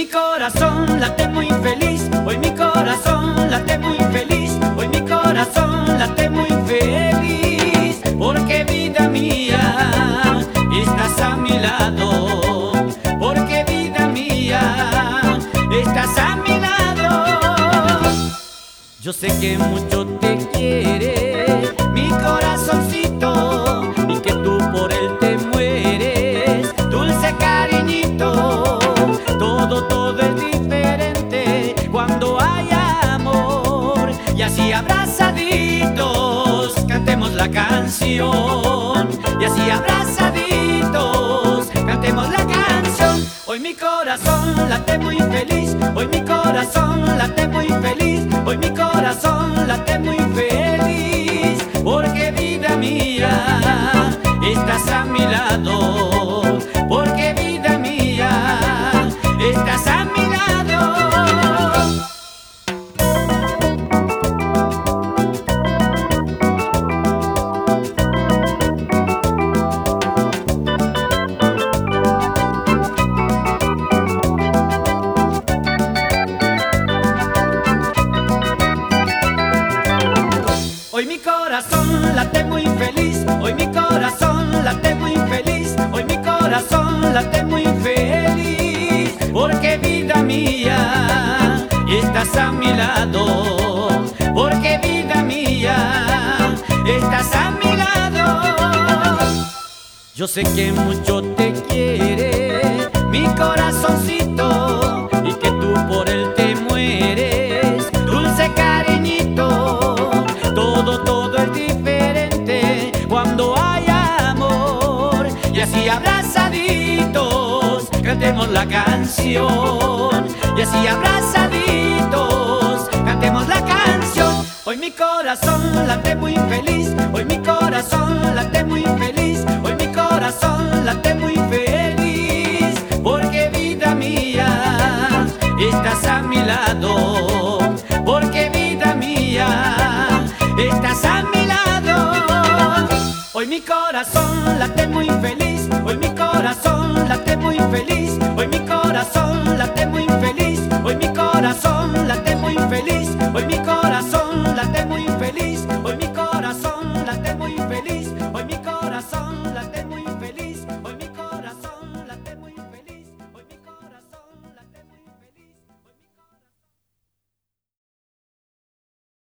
mi corazón late muy feliz, hoy mi corazón late muy feliz, hoy mi corazón late muy feliz, porque vida mía, estás a mi lado, porque vida mía, estás a mi lado. Yo sé que mucho te quiere mi corazoncito y que tú por él te mueres, dulce cariñito. Todo es diferente cuando hay amor, y así abrazaditos cantemos la canción, y así abrazaditos cantemos la canción. Hoy mi corazón late muy feliz, hoy mi corazón late muy feliz, hoy mi corazón late muy feliz, porque vida mía, estás a mi lado, porque vida mía, estás a mi lado. Hoy mi corazón late muy feliz, hoy mi corazón late muy feliz, hoy mi corazón late muy feliz, porque vida mía, estás a mi lado, porque vida mía, estás a mi lado. Yo sé que mucho te quiere mi corazoncito y que tú por él te mueres, dulce cariñito. Todo es diferente cuando hay amor, y así abrazaditos cantemos la canción, y así abrazaditos cantemos la canción. Hoy mi corazón late muy feliz, hoy mi corazón late muy feliz, hoy mi corazón late muy feliz, porque vida mía, estás a mi lado, porque vida mía, estás a mi lado. Hoy mi corazón late muy feliz.